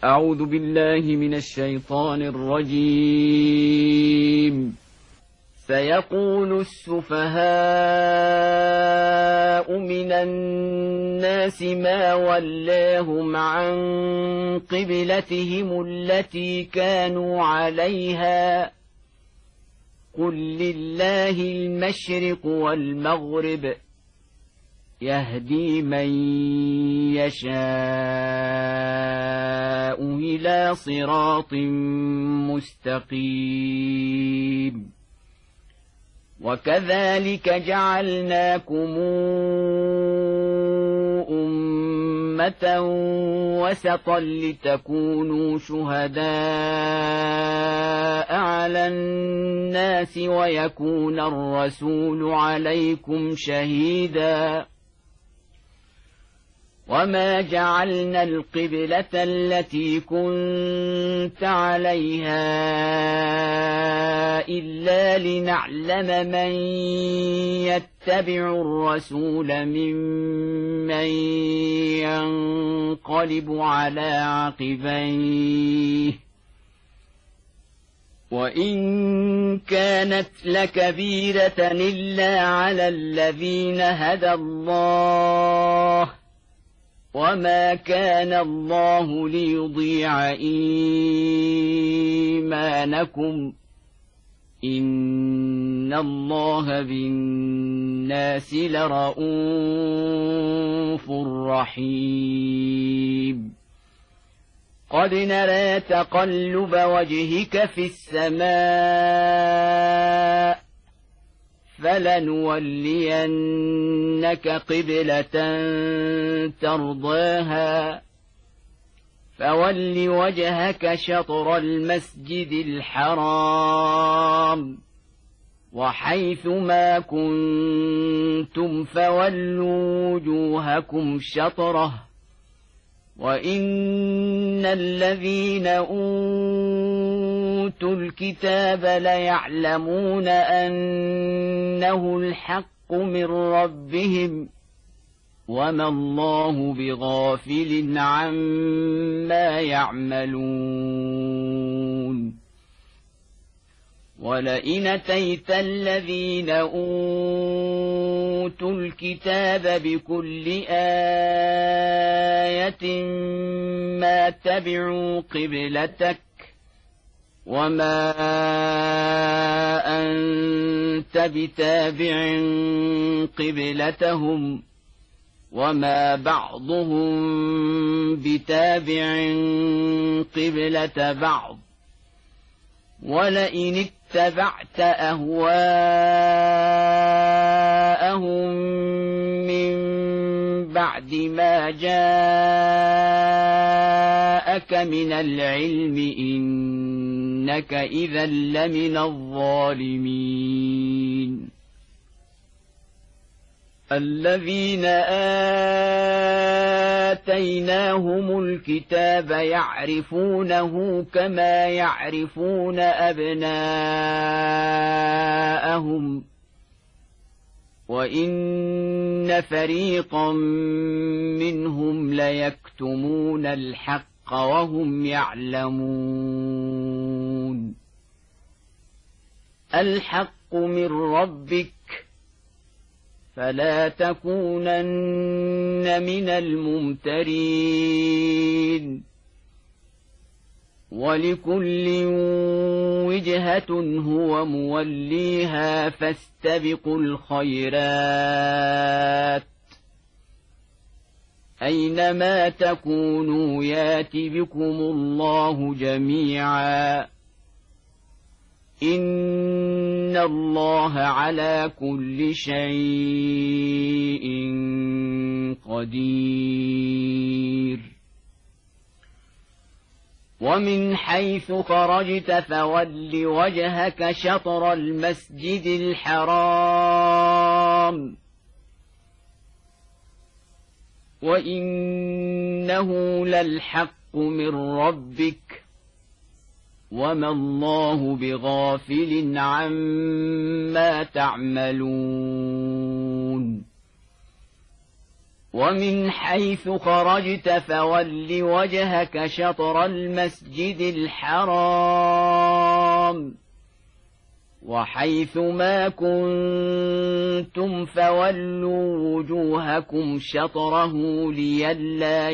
أعوذ بالله من الشيطان الرجيم. سيقول السفهاء من الناس ما ولاهم عن قبلتهم التي كانوا عليها قل لله المشرق والمغرب يهدي من يشاء إلى صراط مستقيم. وكذلك جعلناكم أمة وسطا لتكونوا شهداء على الناس ويكون الرسول عليكم شهيدا. وما جعلنا القبلة التي كنت عليها إلا لنعلم من يتبع الرسول ممن ينقلب على عقبيه وإن كانت لكبيرة إلا على الذين هدى الله وما كان الله ليضيع إيمانكم إن الله بالناس لرءوف رحيم. قد نرى تقلب وجهك في السماء فلنولينك قبلة ترضاها فول وجهك شطر المسجد الحرام وحيث ما كنتم فولوا وجوهكم شطره وإن الذين أوتوا الكتاب ليعلمون أنه الحق من ربهم وما الله بغافل عما يعملون. ولئن أتيت الذين أوتوا الكتاب بكل آية ما تبعوا قبلتك وما أنت بتابع قبلتهم وما بعضهم بتابع قبلة بعض ولئن اتبعت أهواءهم من بعد ما جاءك من العلم إنك إذا لمن الظالمين. الذين آتيناهم الكتاب يعرفونه كما يعرفون أبناءهم وإن فريقا منهم ليكتمون الحق وهم يعلمون. الحق من ربك فلا تكونن من الممترين. ولكل وجهة هو موليها فاستبقوا الخيرات أينما تكونوا يات بكم الله جميعا إن الله على كل شيء قدير. ومن حيث خرجت فول وجهك شطر المسجد الحرام وإنه للحق من ربك وما الله بغافل عما تعملون. ومن حيث خرجت فول وجهك شطر المسجد الحرام وحيث ما كنتم فولوا وجوهكم شطره لئلا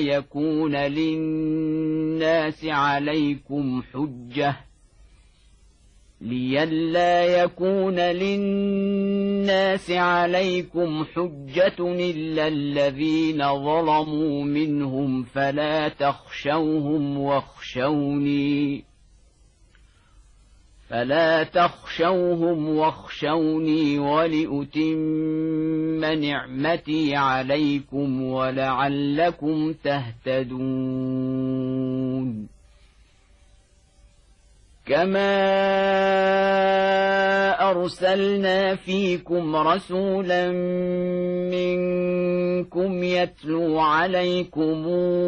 يكون للناس عليكم حجة إلا الذين ظلموا منهم فلا تخشوهم واخشوني ولأتم نعمتي عليكم ولعلكم تهتدون كما أرسلنا فيكم رسولا منكم يتلو عليكم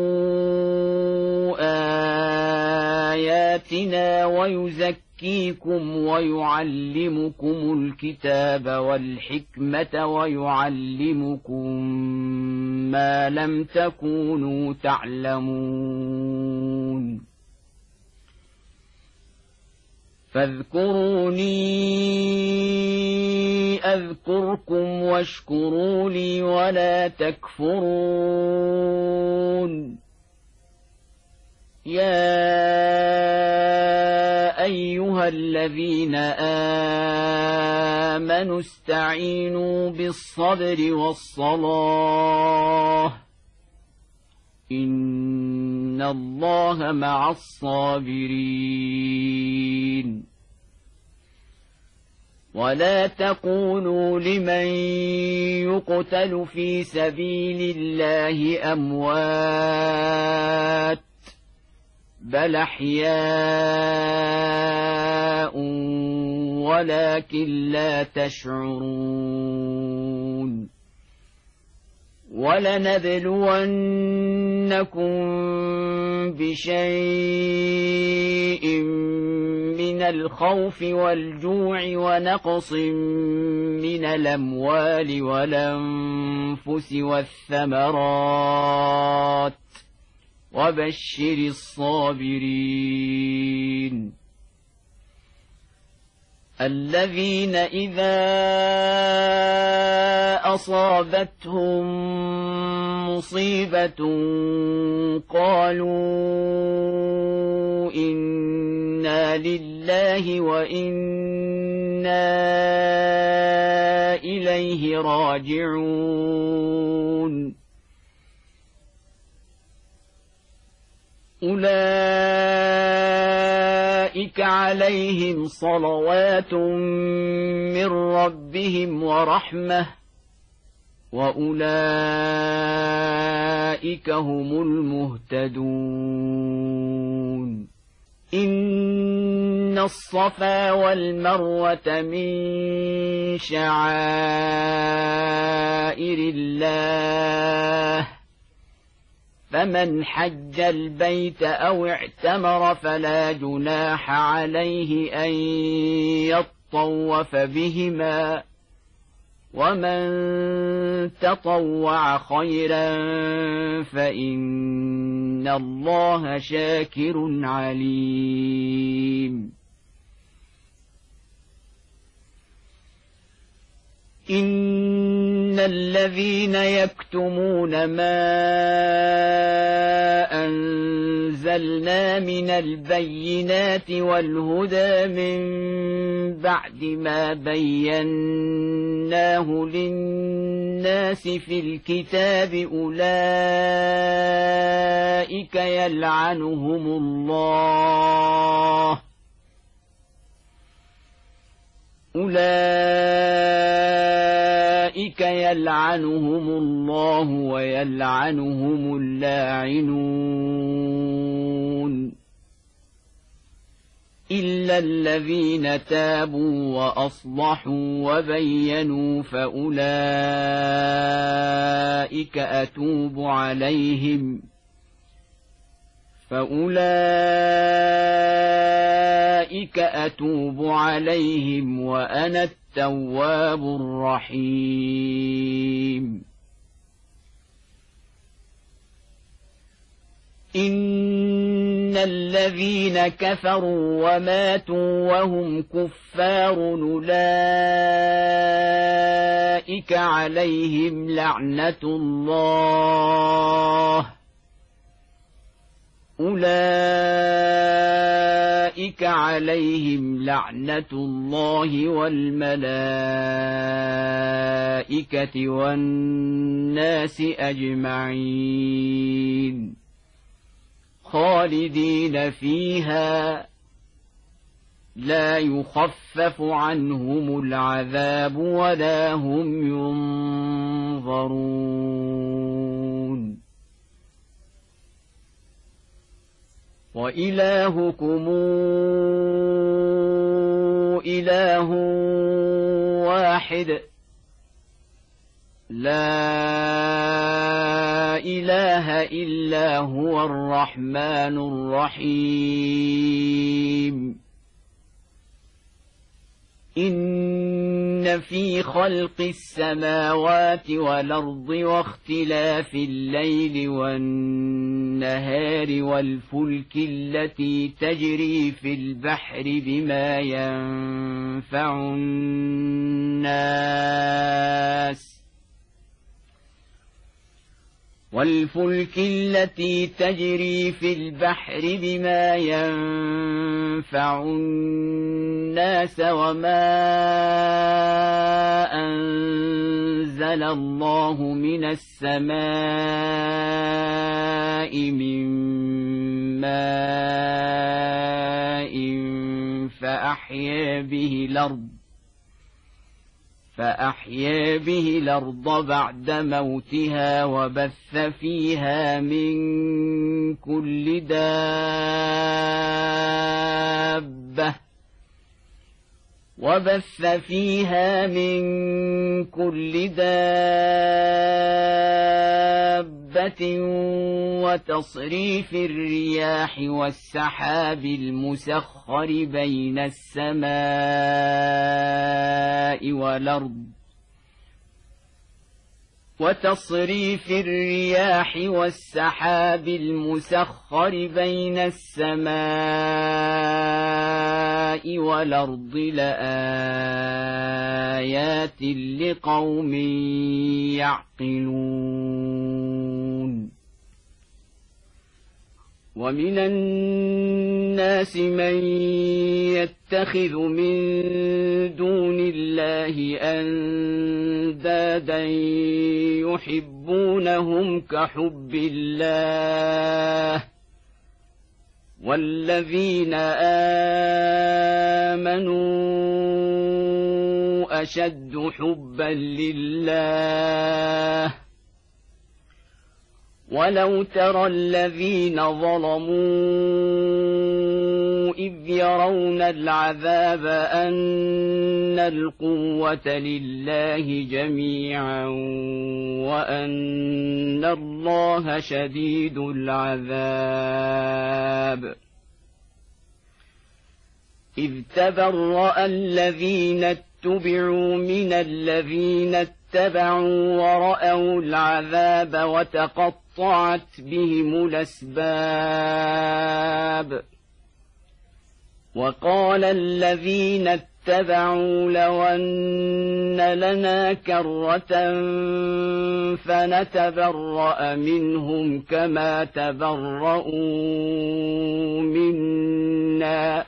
آياتنا ويزكيكم ويعلمكم الكتاب والحكمة ويعلمكم ما لم تكونوا تعلمون فاذكروني أذكركم واشكروا لي ولا تكفرون يا أيها الذين آمنوا استعينوا بالصبر والصلاة إن الله مع الصابرين ولا تقولوا لمن يقتل في سبيل الله أموات بل أحياء ولكن لا تشعرون ولنبلونكم بشيء من الخوف والجوع ونقص من الأموال والأنفس والثمرات وبشر الصابرين الذين إذا أصابتهم مصيبة قالوا إنا لله وإنا إليه راجعون أولئك عليهم صلوات من ربهم ورحمة وأولئك هم المهتدون إن الصفا والمروة من شعائر الله فمن حج البيت أو اعتمر فلا جناح عليه أن يطوف بهما ومن تطوع خيرا فإن الله شاكر عليم إن الذين يكتمون ما أنزلنا من البينات والهدى من بعد ما بيناه للناس في الكتاب أولئك يلعنهم الله ويلعنهم اللاعنون إلا الذين تابوا وأصلحوا وبينوا فأولئك أتوب عليهم وأنا التواب الرحيم إن الذين كفروا وماتوا وهم كفار أولئك عليهم لعنة الله والملائكة والناس أجمعين خالدين فيها لا يخفف عنهم العذاب ولا هم ينظرون وإلهكم إله واحد لا إله إلا هو الرحمن الرحيم إن في خلق السماوات والأرض واختلاف الليل والنهار والفلك التي تجري في البحر بما ينفع الناس وما أنزل الله من السماء من ماء فأحيا به الأرض بعد موتها وبث فيها من كل دابة وتصريف الرياح والسحاب المسخر بين السماء والأرض لآيات لقوم يعقلون ومن الناس من يتخذ من دون الله أندادا يحبونهم كحب الله والذين آمنوا أشد حبا لله ولو ترى الذين ظلموا إذ يرون العذاب أن القوة لله جميعا وأن الله شديد العذاب إذ تبرأ الذين اتبعوا من الذين اتبعوا ورأوا العذاب وتقطعت بهم الأسباب وقال الذين اتبعوا لو أن لنا كرة فنتبرأ منهم كما تبرؤوا منا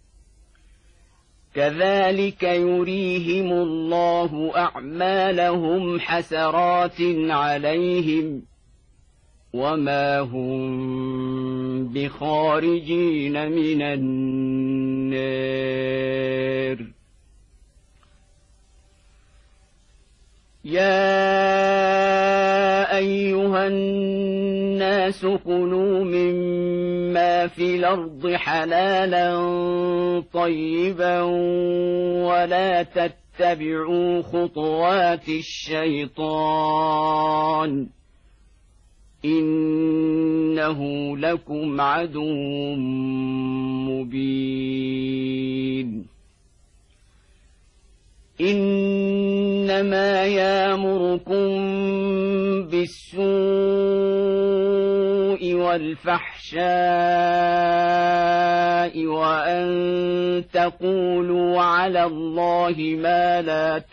كذلك يريهم الله أعمالهم حسرات عليهم وما هم بخارجين من النار يا أيها الناس كلوا مما في الأرض حلالا طيبا ولا تتبعوا خطوات الشيطان إنه لكم عدو مبين إنما يأمركم بالسوء والفحشاء وأن تقولوا على الله ما لا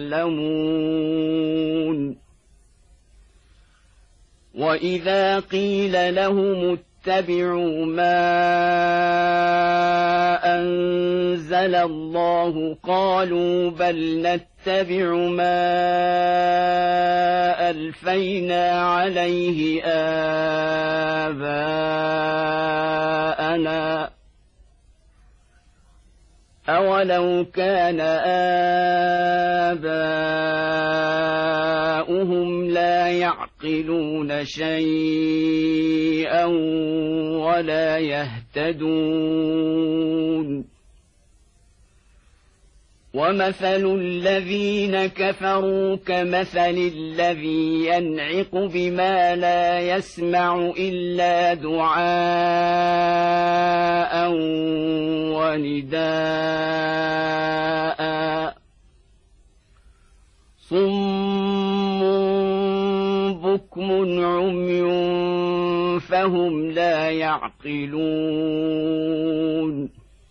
تعلمون وإذا قيل لهم اتبعوا ما أنزل الله قالوا بل نتبع ما ألفينا عليه آباءنا أولو كان آباؤهم لا يعقلون شيئا ولا يهتدون ومثل الذين كفروا كمثل الذي ينعق بما لا يسمع إلا دعاء ونداء صم بكم عمي فهم لا يعقلون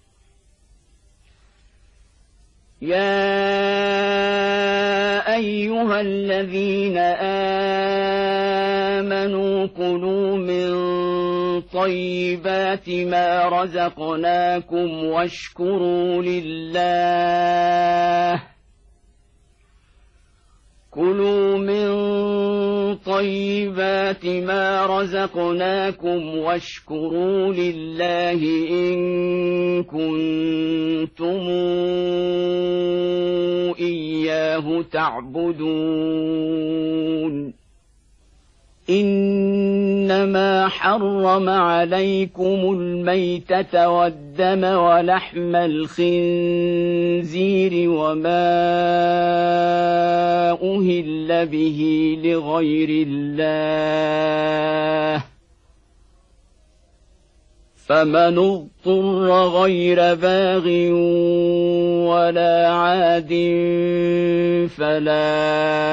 يا أيها الذين آمنوا كلوا من طيبات ما رزقناكم واشكروا لله كلوا من طيبات ما رزقناكم واشكروا لله إن كنتم إياه تعبدون إنما حرم عليكم الميتة والدم ولحم الخنزير وما أهل به لغير الله فمن اضطر غير باغ ولا عاد فلا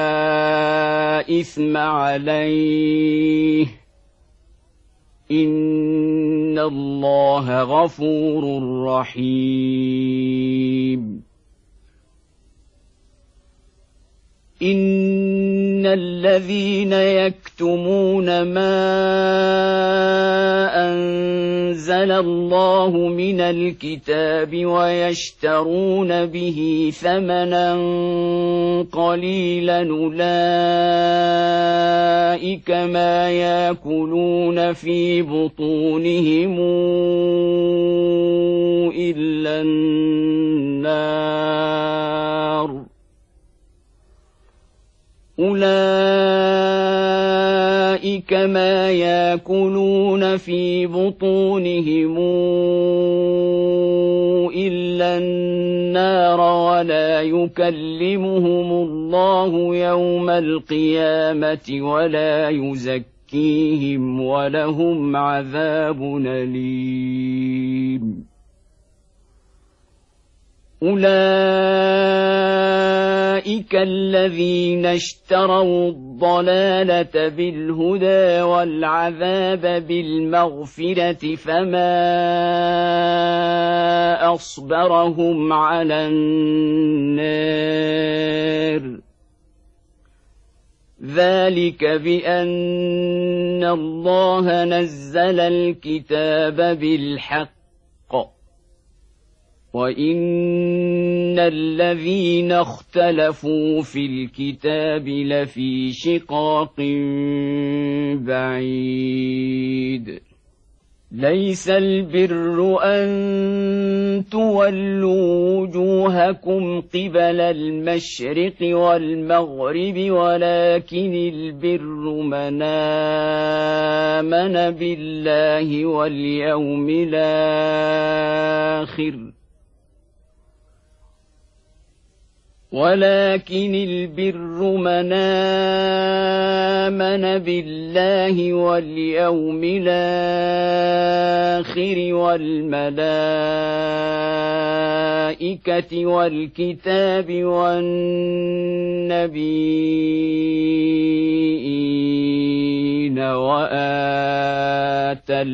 إثم عليه إن الله غفور رحيم إن الذين يكتمون ما أنزل الله من الكتاب ويشترون به ثمنا قليلا أولئك ما يأكلون في بطونهم إلا النار أولئك ما يأكلون في بطونهم إلا النار ولا يكلمهم الله يوم القيامة ولا يزكيهم ولهم عذاب أليم أولئك الذين اشتروا الضلالة بالهدى والعذاب بالمغفرة فما أصبرهم على النار ذلك بأن الله نزل الكتاب بالحق وإن الذين اختلفوا في الكتاب لفي شقاق بعيد ليس البر أن تولوا وجوهكم قبل المشرق والمغرب ولكن البر من آمن بالله واليوم الآخر ولكن البر من آمن بالله واليوم الآخر والملائكة والكتاب والنبيين وآتى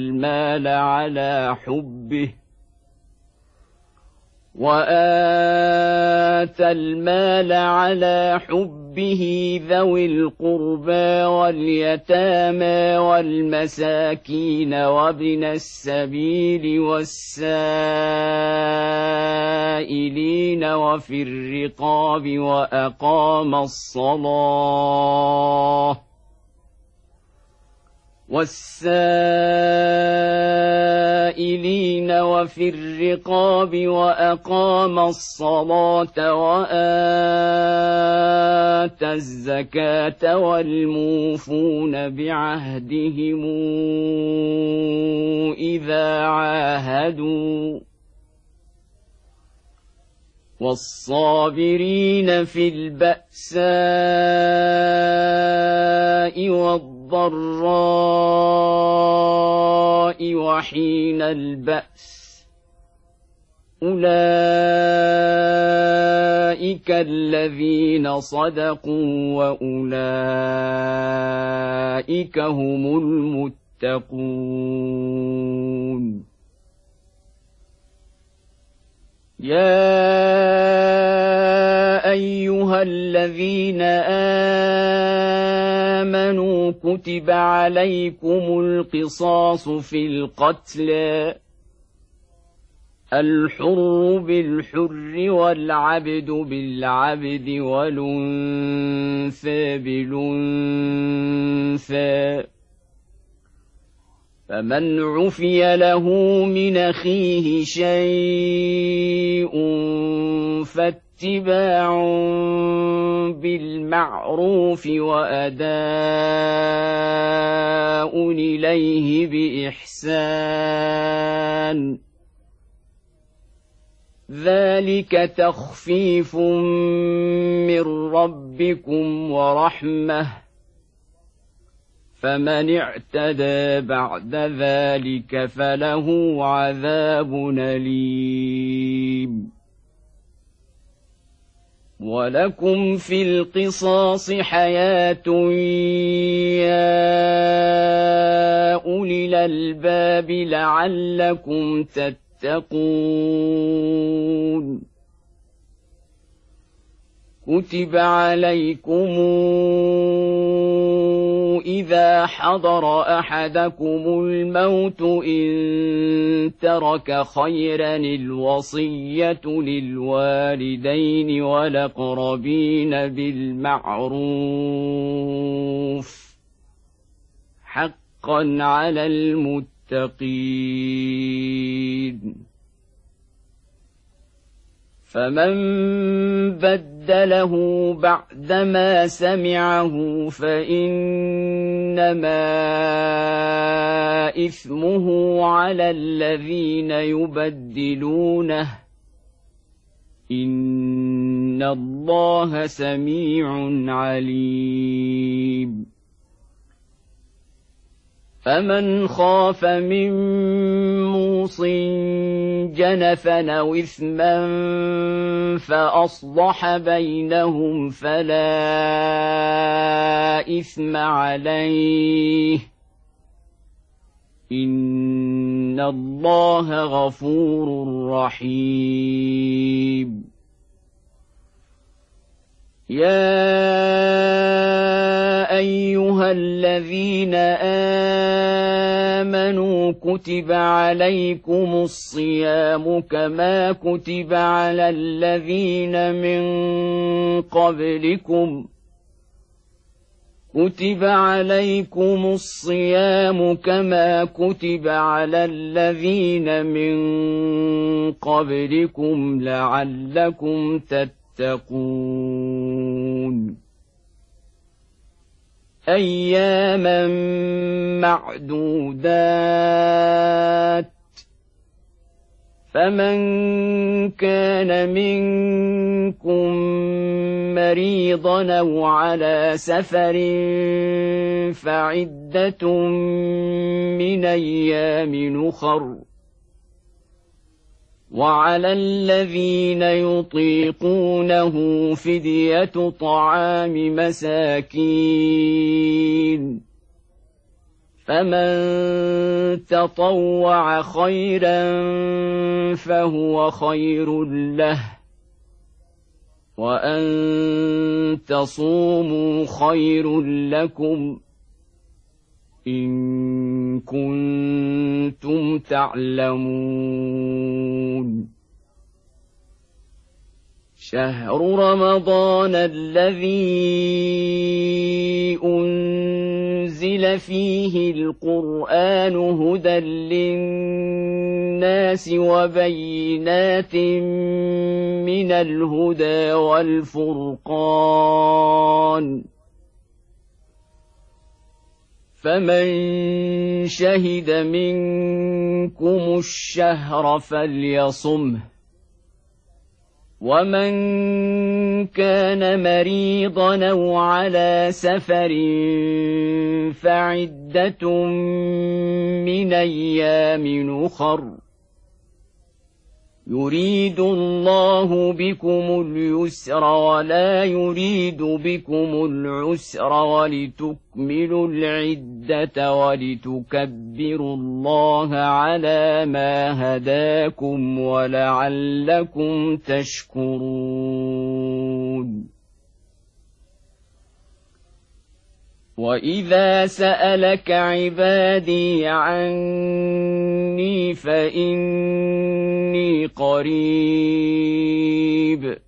المال على حبه ذوي القربى واليتامى والمساكين وابن السبيل والسائلين وفي الرقاب وأقام الصلاة وآتى الزكاة والموفون بعهدهم إذا عاهدوا والصابرين في البأساء والضراء وحين البأس أولئك الذين صدقوا وأولئك هم المتقون يا أيها الذين آمنوا كتب عليكم القصاص في القتلى الحر بالحر والعبد بالعبد والأنثى بالأنثى فمن عفي له من أخيه شيء فاتباع بالمعروف وأداء إليه بإحسان ذلك تخفيف من ربكم ورحمة فمن اعتدى بعد ذلك فله عذاب أليم ولكم في القصاص حياة يا أولي الألباب لعلكم تتقون كتب عليكم إذا حضر أحدكم الموت إن ترك خيرا الوصية للوالدين والأقربين بالمعروف حقا على المتقين فمن بدله بعدما سمعه فإنما إثمه على الذين يبدلونه إن الله سميع عليم فمن خاف من موص جنفا أو إثما فأصلح بينهم فلا إثم عليه إن الله غفور رحيم يا أيها الذين آمنوا كتب عليكم الصيام كما كتب على الذين من قبلكم كتب عليكم الصيام كما كتب على الذين من قبلكم لعلكم تتقون أياما معدودات فمن كان منكم مريضا أو على سفر فعدة من أيام أخر وعلى الذين يطيقونه فدية طعام مساكين فمن تطوع خيرا فهو خير له وأن تصوموا خير لكم إن كنتم تعلمون شهر رمضان الذي أنزل فيه القرآن هدى للناس وبينات من الهدى والفرقان فمن شهد منكم الشهر فليصمه ومن كان مريضا أو على سفر فعدة من أيام أخر يريد الله بكم اليسر ولا يريد بكم العسر ولتكملوا العدة ولتكبروا الله على ما هداكم ولعلكم تشكرون وإذا سألك عبادي عني فإني قريب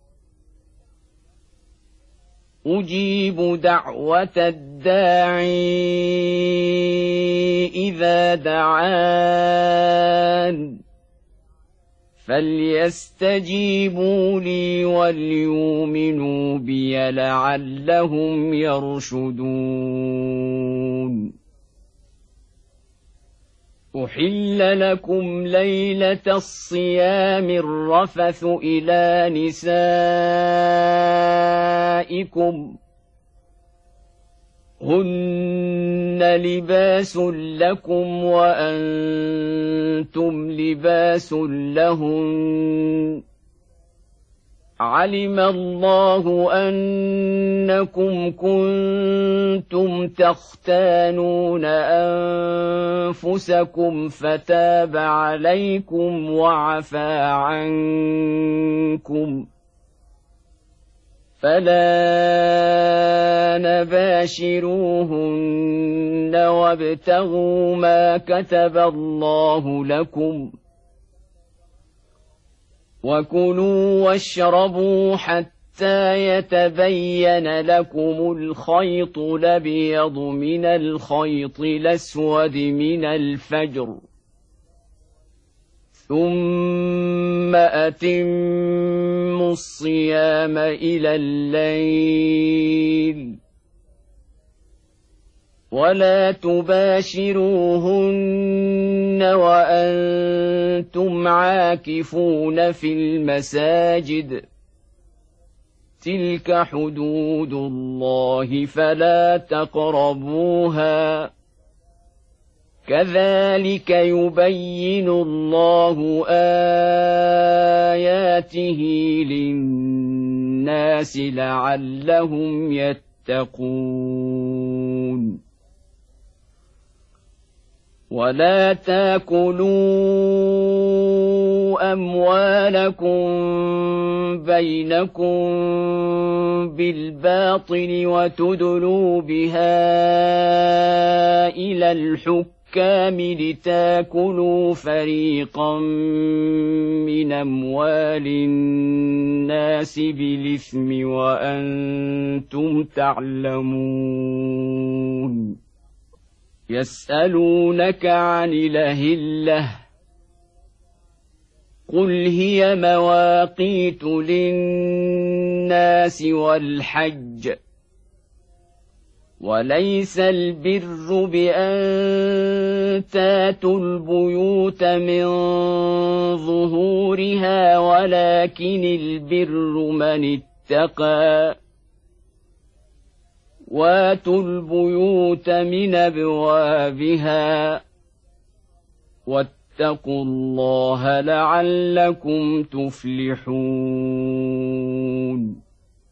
أجيب دعوة الداعي إذا دعان فليستجيبوا لي وليؤمنوا بي لعلهم يرشدون أحل لكم ليلة الصيام الرفث إلى نسائكم هن لباس لكم وأنتم لباس لهن علم الله أنكم كنتم تختانون أنفسكم فتاب عليكم وعفى عنكم فلا نباشروهن وابتغوا ما كتب الله لكم وكلوا واشربوا حتى يتبين لكم الخيط الأبيض من الخيط الأسود من الفجر ثم أتموا الصيام إلى الليل ولا تباشروهن وأنتم عاكفون في المساجد تلك حدود الله فلا تقربوها كذلك يبين الله آياته للناس لعلهم يتقون ولا تاكلوا أموالكم بينكم بالباطل وتدلوا بها إلى الحكام لتاكلوا فريقا من أموال الناس بالإثم وأنتم تعلمون يسألونك عن الأهلة قل هي مواقيت للناس والحج وليس البر بأن تاتوا البيوت من ظهورها ولكن البر من اتقى واتوا البيوت من أبوابها واتقوا الله لعلكم تفلحون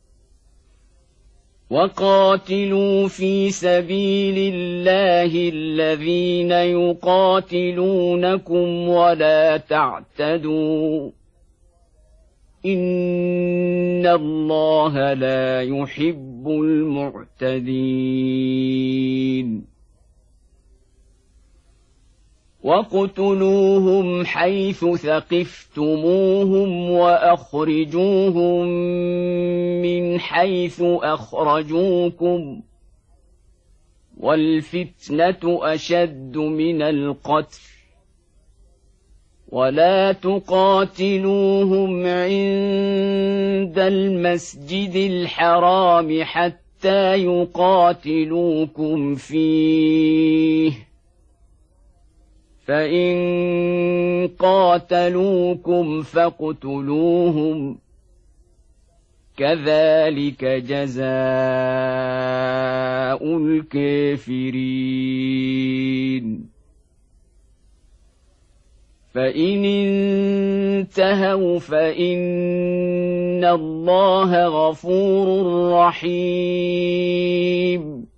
وقاتلوا في سبيل الله الذين يقاتلونكم ولا تعتدوا إن الله لا يحب المعتدين واقتلوهم حيث ثقفتموهم وأخرجوهم من حيث أخرجوكم والفتنة أشد من القتل ولا تقاتلوهم عند المسجد الحرام حتى يقاتلوكم فيه فإن قاتلوكم فاقتلوهم كذلك جزاء الكافرين فإن انتهوا فإن الله غفور رحيم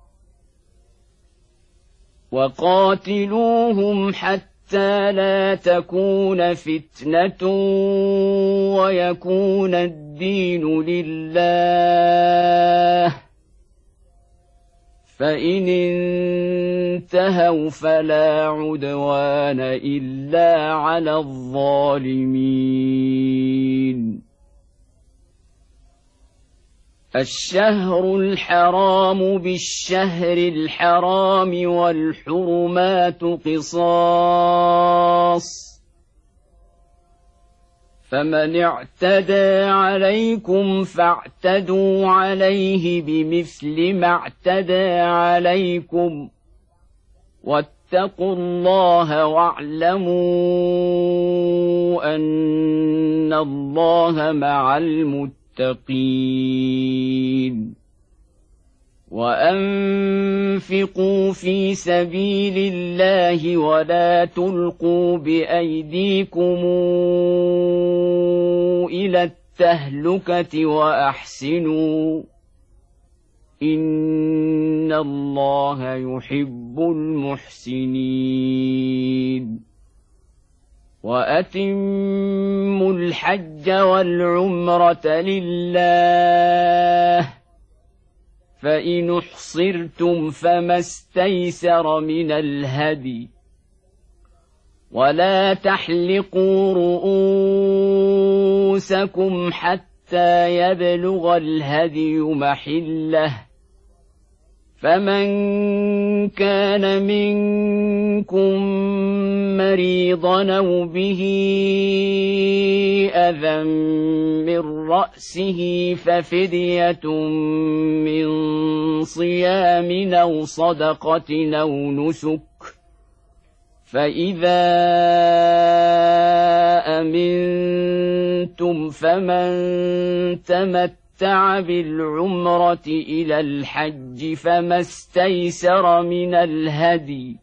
وقاتلوهم حتى لا تكون فتنة ويكون الدين لله فإن انتهوا فلا عدوان إلا على الظالمين الشهر الحرام بالشهر الحرام والحرمات قصاص فمن اعتدى عليكم فاعتدوا عليه بمثل ما اعتدى عليكم واتقوا الله واعلموا أن الله مع المتقين وأنفقوا في سبيل الله ولا تلقوا بأيديكم إلى التهلكة وأحسنوا إن الله يحب المحسنين وأتموا الحج والعمرة لله فإن احصرتم فما استيسر من الهدي ولا تحلقوا رؤوسكم حتى يبلغ الهدي محله فمن كان منكم مريضا أو به أذى من رأسه ففدية من صيام أو صدقة أو نسك فإذا أمنتم فمن تمتع بالعمرة إلى الحج فما استيسر من الهدي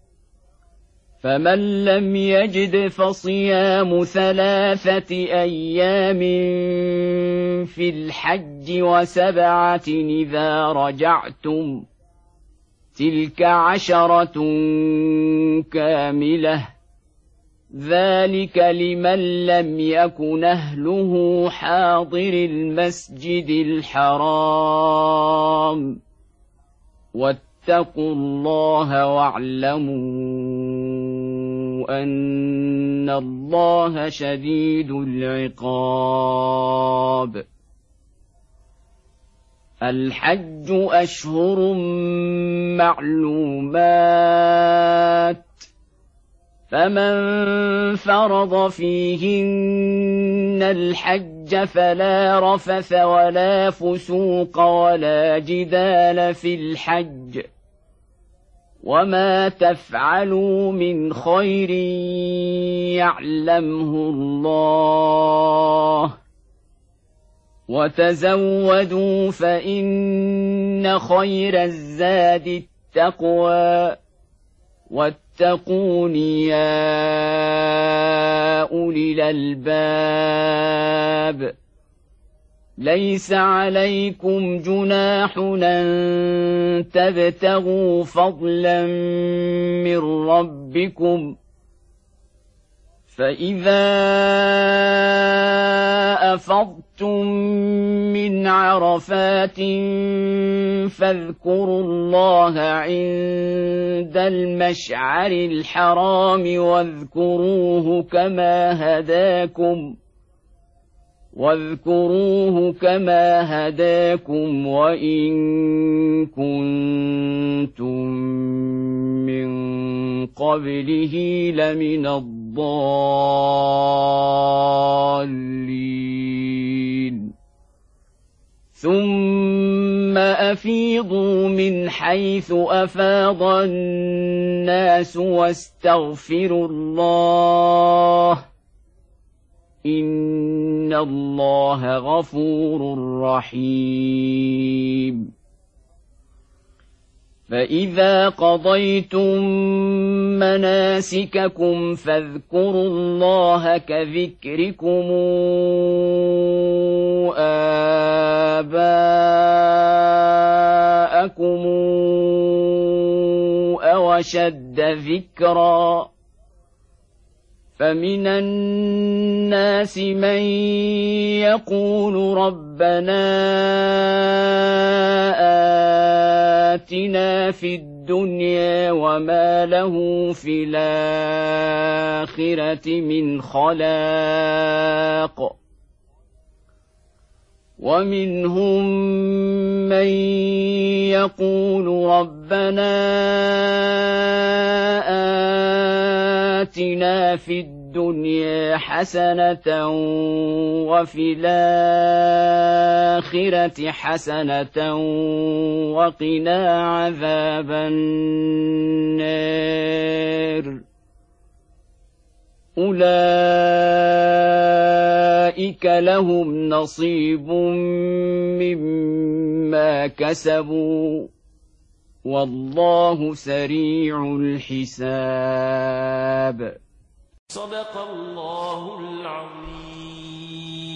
فمن لم يجد فصيام 3 أيام في الحج و7 إذا رجعتم تلك 10 كاملة ذلك لمن لم يكن أهله حاضر المسجد الحرام واتقوا الله واعلموا أن الله شديد العقاب الحج أشهر معلومات فمن فرض فيهن الحج فلا رفث ولا فسوق ولا جدال في الحج وما تفعلوا من خير يعلمه الله وتزودوا فإن خير الزاد التقوى واتقون يا أولي الألباب ليس عليكم جناح أن تبتغوا فضلا من ربكم فإذا أفضتم من عرفات فاذكروا الله عند المشعر الحرام واذكروه كما هداكم وإن كنتم من قبله لمن الضالين ثم أفيضوا من حيث أفاض الناس واستغفروا الله إن الله غفور رحيم فإذا قضيتم مناسككم فاذكروا الله كذكركم آباءكم أو أشد ذكرا فمن الناس من يقول ربنا آتنا في الدنيا وما له في الآخرة من خلاق ومنهم من يقول ربنا آتنا في الدنيا حسنة وفي الآخرة حسنة وقنا عذاب النار أولئك لهم نصيب مما كسبوا والله سريع الحساب صدق الله العظيم.